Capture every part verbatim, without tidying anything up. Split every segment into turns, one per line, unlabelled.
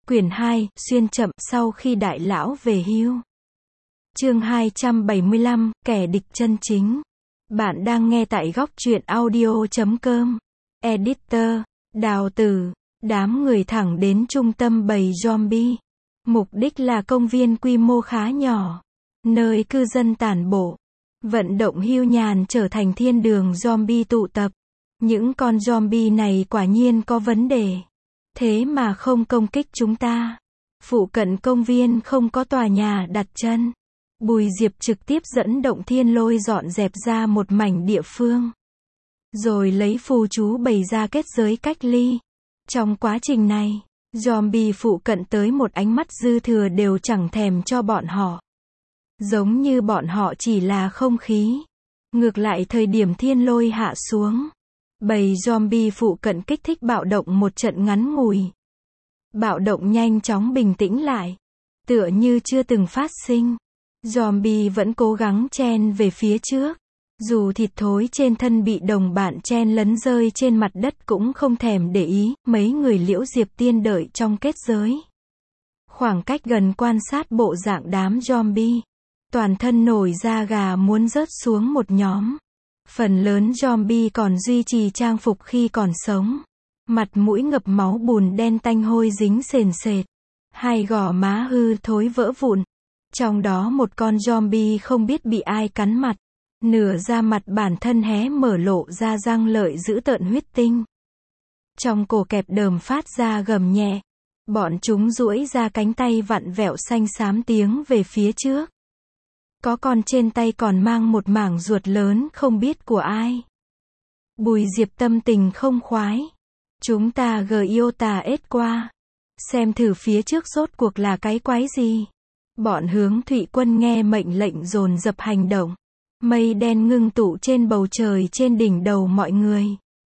Quyển hai, xuyên chậm, sau khi đại lão về hưu. Chương hai trăm bảy mươi lăm, kẻ địch chân chính. Bạn đang nghe tại góc truyện audio chấm com. Editor, Đào Tử. Đám người thẳng đến trung tâm bầy zombie. Mục đích là công viên quy mô khá nhỏ, nơi cư dân tản bộ, vận động hưu nhàn trở thành thiên đường zombie tụ tập. Những con zombie này quả nhiên có vấn đề. Thế mà không công kích chúng ta. Phụ cận công viên không có tòa nhà đặt chân. Bùi Diệp trực tiếp dẫn động thiên lôi dọn dẹp ra một mảnh địa phương. Rồi lấy phù chú bày ra kết giới cách ly. Trong quá trình này, zombie phụ cận tới một ánh mắt dư thừa đều chẳng thèm cho bọn họ. Giống như bọn họ chỉ là không khí. Ngược lại thời điểm thiên lôi hạ xuống, bầy zombie phụ cận kích thích bạo động một trận ngắn ngủi. Bạo động nhanh chóng bình tĩnh lại, tựa như chưa từng phát sinh. Zombie vẫn cố gắng chen về phía trước. Dù thịt thối trên thân bị đồng bạn chen lấn rơi trên mặt đất cũng không thèm để ý. Mấy người Liễu Diệp Tiên đợi trong kết giới. Khoảng cách gần quan sát bộ dạng đám zombie. Toàn thân nổi da gà muốn rớt xuống một nhóm. Phần lớn zombie còn duy trì trang phục khi còn sống. Mặt mũi ngập máu bùn đen tanh hôi dính sền sệt. Hai gò má hư thối vỡ vụn. Trong đó một con zombie không biết bị ai cắn mặt. Nửa da mặt bản thân hé mở lộ ra răng lợi dữ tợn huyết tinh. Trong cổ kẹp đờm phát ra gầm nhẹ. Bọn chúng duỗi ra cánh tay vặn vẹo xanh xám tiến về phía trước. Có con trên tay còn mang một mảng ruột lớn không biết của ai. Bùi Diệp tâm tình không khoái. Chúng ta gờ yêu tà ết qua. Xem thử phía trước rốt cuộc là cái quái gì. Bọn Hướng Thụy Quân nghe mệnh lệnh dồn dập hành động. Mây đen ngưng tụ trên bầu trời trên đỉnh đầu mọi người.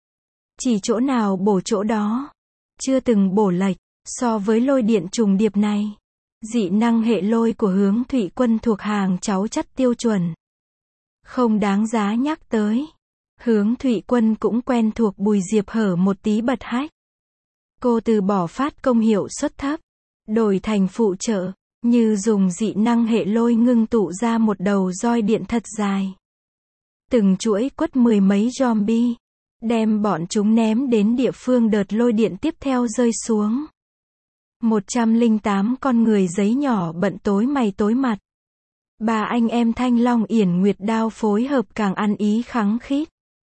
Chỉ chỗ nào bổ chỗ đó. Chưa từng bổ lệch. So với lôi điện trùng điệp này, dị năng hệ lôi của Hướng Thụy Quân thuộc hàng cháu chắt tiêu chuẩn. Không đáng giá nhắc tới. Hướng Thụy Quân cũng quen thuộc Bùi Diệp hở một tí bật hách. Cô từ bỏ phát công hiệu suất thấp, đổi thành phụ trợ, như dùng dị năng hệ lôi ngưng tụ ra một đầu roi điện thật dài. Từng chuỗi quất mười mấy zombie, đem bọn chúng ném đến địa phương đợt lôi điện tiếp theo rơi xuống. một trăm lẻ tám con người giấy nhỏ bận tối mày tối mặt. Ba anh em Thanh Long Yển Nguyệt Đao phối hợp càng ăn ý khắng khít.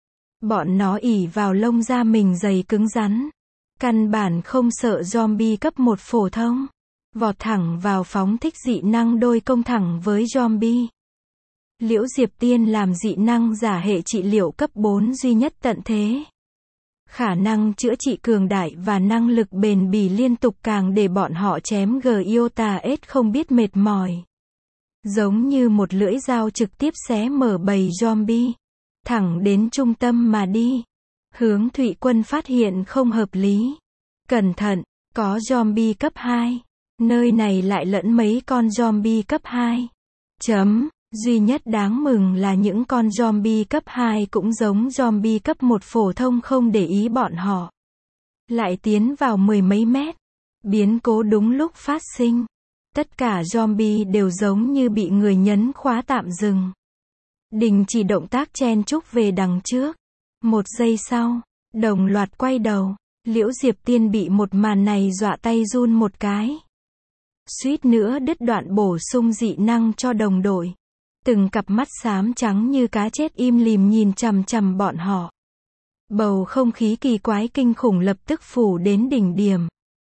Bọn nó ỉ vào lông da mình dày cứng rắn. Căn bản không sợ zombie cấp một phổ thông. Vọt thẳng vào phóng thích dị năng đôi công thẳng với zombie. Liễu Diệp Tiên làm dị năng giả hệ trị liệu cấp bốn duy nhất tận thế. Khả năng chữa trị cường đại và năng lực bền bỉ liên tục càng để bọn họ chém gờ yêu tà ết không biết mệt mỏi. Giống như một lưỡi dao trực tiếp xé mở bầy zombie. Thẳng đến trung tâm mà đi. Hướng Thụy Quân phát hiện không hợp lý. Cẩn thận, có zombie cấp hai. Nơi này lại lẫn mấy con zombie cấp hai. Chấm. Duy nhất đáng mừng là những con zombie cấp hai cũng giống zombie cấp một phổ thông không để ý bọn họ. Lại tiến vào mười mấy mét. Biến cố đúng lúc phát sinh. Tất cả zombie đều giống như bị người nhấn khóa tạm dừng. Đình chỉ động tác chen chúc về đằng trước. Một giây sau, đồng loạt quay đầu. Liễu Diệp Tiên bị một màn này dọa tay run một cái. Suýt nữa đứt đoạn bổ sung dị năng cho đồng đội. Từng cặp mắt xám trắng như cá chết im lìm nhìn chằm chằm bọn họ. Bầu không khí kỳ quái kinh khủng lập tức phủ đến đỉnh điểm.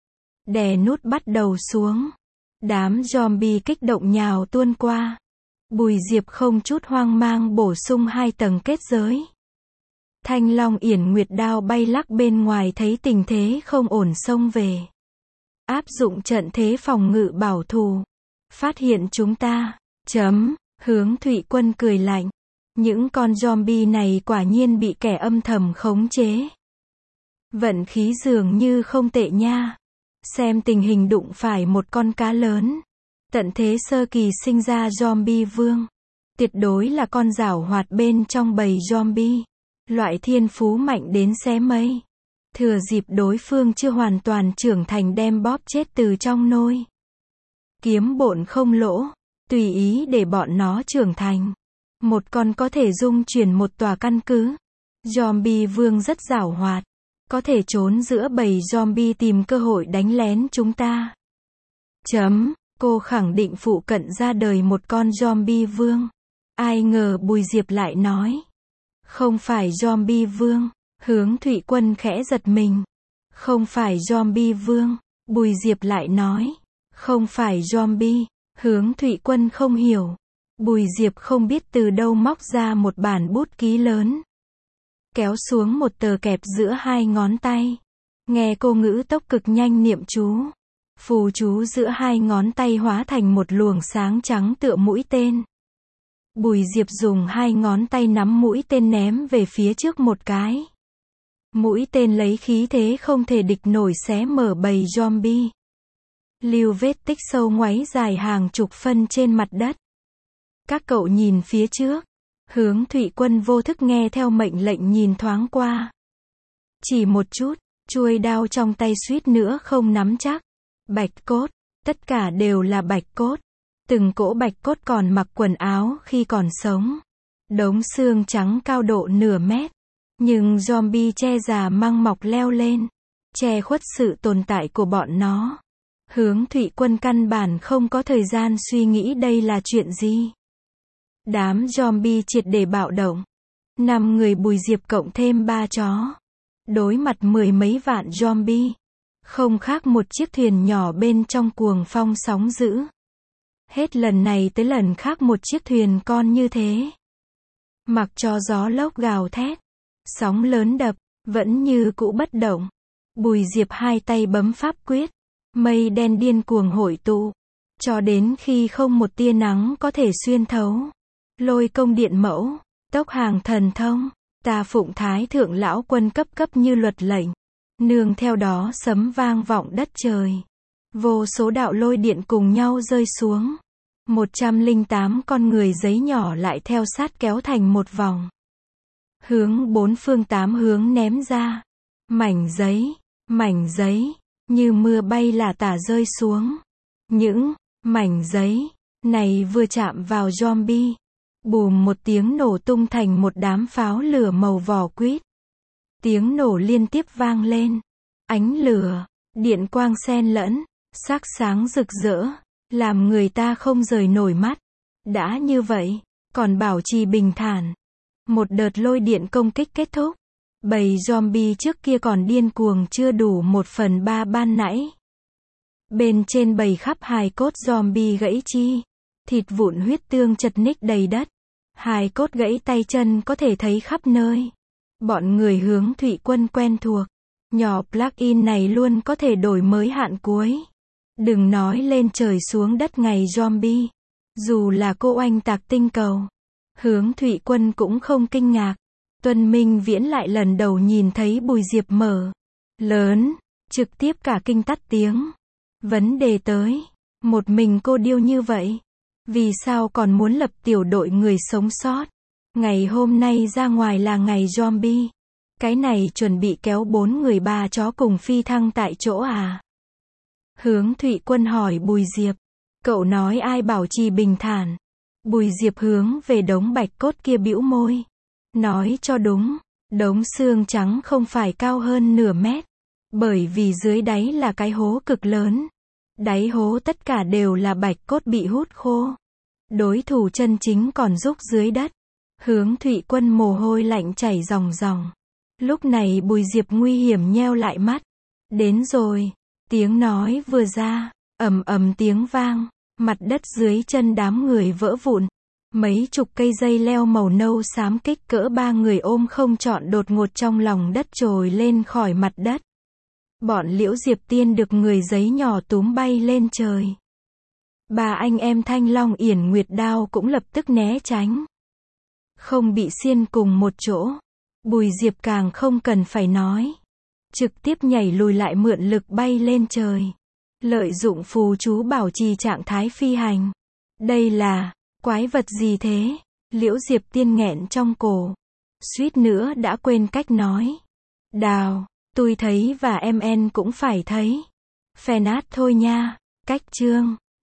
Đè nút bắt đầu xuống. Đám zombie kích động nhào tuôn qua. Bùi Diệp không chút hoang mang bổ sung hai tầng kết giới. Thanh Long Yển Nguyệt Đao bay lắc bên ngoài thấy tình thế không ổn xông về. Áp dụng trận thế phòng ngự bảo thủ. Phát hiện chúng ta. Chấm. Hướng Thụy Quân cười lạnh. Những con zombie này quả nhiên bị kẻ âm thầm khống chế. Vận khí dường như không tệ nha. Xem tình hình đụng phải một con cá lớn. Tận thế sơ kỳ sinh ra zombie vương. Tuyệt đối là con giảo hoạt bên trong bầy zombie. Loại thiên phú mạnh đến xé mây. Thừa dịp đối phương chưa hoàn toàn trưởng thành đem bóp chết từ trong nôi. Kiếm bộn không lỗ, tùy ý để bọn nó trưởng thành. Một con có thể dung chuyển một tòa căn cứ. Zombie vương rất giảo hoạt. Có thể trốn giữa bầy zombie tìm cơ hội đánh lén chúng ta. Chấm, cô khẳng định phụ cận ra đời một con zombie vương. Ai ngờ Bùi Diệp lại nói. Không phải zombie vương. Hướng Thụy Quân khẽ giật mình. Không phải zombie vương. Bùi Diệp lại nói. Không phải zombie. Hướng Thụy Quân không hiểu. Bùi Diệp không biết từ đâu móc ra một bản bút ký lớn. Kéo xuống một tờ kẹp giữa hai ngón tay. Nghe cô ngữ tốc cực nhanh niệm chú. Phù chú giữa hai ngón tay hóa thành một luồng sáng trắng tựa mũi tên. Bùi Diệp dùng hai ngón tay nắm mũi tên ném về phía trước một cái. Mũi tên lấy khí thế không thể địch nổi xé mở bầy zombie. Lưu vết tích sâu ngoáy dài hàng chục phân trên mặt đất. Các cậu nhìn phía trước. Hướng Thụy Quân vô thức nghe theo mệnh lệnh nhìn thoáng qua. Chỉ một chút, chuôi đao trong tay suýt nữa không nắm chắc. Bạch cốt, tất cả đều là bạch cốt. Từng cỗ bạch cốt còn mặc quần áo khi còn sống. Đống xương trắng cao độ nửa mét. Nhưng zombie che già măng mọc leo lên. Che khuất sự tồn tại của bọn nó. Hướng Thụy Quân căn bản không có thời gian suy nghĩ đây là chuyện gì. Đám zombie triệt để bạo động. Năm người Bùi Diệp cộng thêm ba chó. Đối mặt mười mấy vạn zombie. Không khác một chiếc thuyền nhỏ bên trong cuồng phong sóng dữ. Hết lần này tới lần khác một chiếc thuyền con như thế. Mặc cho gió lốc gào thét. Sóng lớn đập, vẫn như cũ bất động. Bùi Diệp hai tay bấm pháp quyết. Mây đen điên cuồng hội tụ. Cho đến khi không một tia nắng có thể xuyên thấu. Lôi công điện mẫu, tốc hàng thần thông, ta phụng thái thượng lão quân cấp cấp như luật lệnh. Nương theo đó sấm vang vọng đất trời. Vô số đạo lôi điện cùng nhau rơi xuống. một trăm lẻ tám con người giấy nhỏ lại theo sát kéo thành một vòng. Hướng bốn phương tám hướng ném ra. Mảnh giấy, mảnh giấy, như mưa bay lả tả rơi xuống. Những mảnh giấy này vừa chạm vào zombie. Bùm một tiếng nổ tung thành một đám pháo lửa màu vỏ quýt. Tiếng nổ liên tiếp vang lên. Ánh lửa, điện quang xen lẫn, sắc sáng rực rỡ, làm người ta không rời nổi mắt. Đã như vậy, còn bảo trì bình thản. Một đợt lôi điện công kích kết thúc. Bầy zombie trước kia còn điên cuồng chưa đủ một phần ba ban nãy. Bên trên bầy khắp hài cốt zombie gãy chi. Thịt vụn huyết tương chật ních đầy đất. Hài cốt gãy tay chân có thể thấy khắp nơi. Bọn người Hướng Thụy Quân quen thuộc. Nhỏ plug-in này luôn có thể đổi mới hạn cuối. Đừng nói lên trời xuống đất ngày zombie. Dù là cô oanh tạc tinh cầu. Hướng Thụy Quân cũng không kinh ngạc. Tuân Minh Viễn lại lần đầu nhìn thấy Bùi Diệp mở lớn, trực tiếp cả kinh tắt tiếng. Vấn đề tới, một mình cô điêu như vậy. Vì sao còn muốn lập tiểu đội người sống sót? Ngày hôm nay ra ngoài là ngày zombie. Cái này chuẩn bị kéo bốn người ba chó cùng phi thăng tại chỗ à? Hướng Thụy Quân hỏi Bùi Diệp. Cậu nói ai bảo trì bình thản? Bùi Diệp hướng về đống bạch cốt kia bĩu môi. Nói cho đúng, đống xương trắng không phải cao hơn nửa mét. Bởi vì dưới đáy là cái hố cực lớn. Đáy hố tất cả đều là bạch cốt bị hút khô. Đối thủ chân chính còn rúc dưới đất. Hướng Thụy Quân mồ hôi lạnh chảy ròng ròng. Lúc này Bùi Diệp nguy hiểm nheo lại mắt. Đến rồi. Tiếng nói vừa ra, ầm ầm tiếng vang. Mặt đất dưới chân đám người vỡ vụn. Mấy chục cây dây leo màu nâu xám kích cỡ ba người ôm không trọn đột ngột trong lòng đất trồi lên khỏi mặt đất. Bọn Liễu Diệp Tiên được người giấy nhỏ túm bay lên trời. Ba anh em Thanh Long Yển Nguyệt Đao cũng lập tức né tránh. Không bị xiên cùng một chỗ. Bùi Diệp càng không cần phải nói. Trực tiếp nhảy lùi lại mượn lực bay lên trời. Lợi dụng phù chú bảo trì trạng thái phi hành. Đây là quái vật gì thế? Liễu Diệp Tiên nghẹn trong cổ. Suýt nữa đã quên cách nói. Đào, Tôi thấy và em en cũng phải thấy. Phèn át thôi nha. Cách chương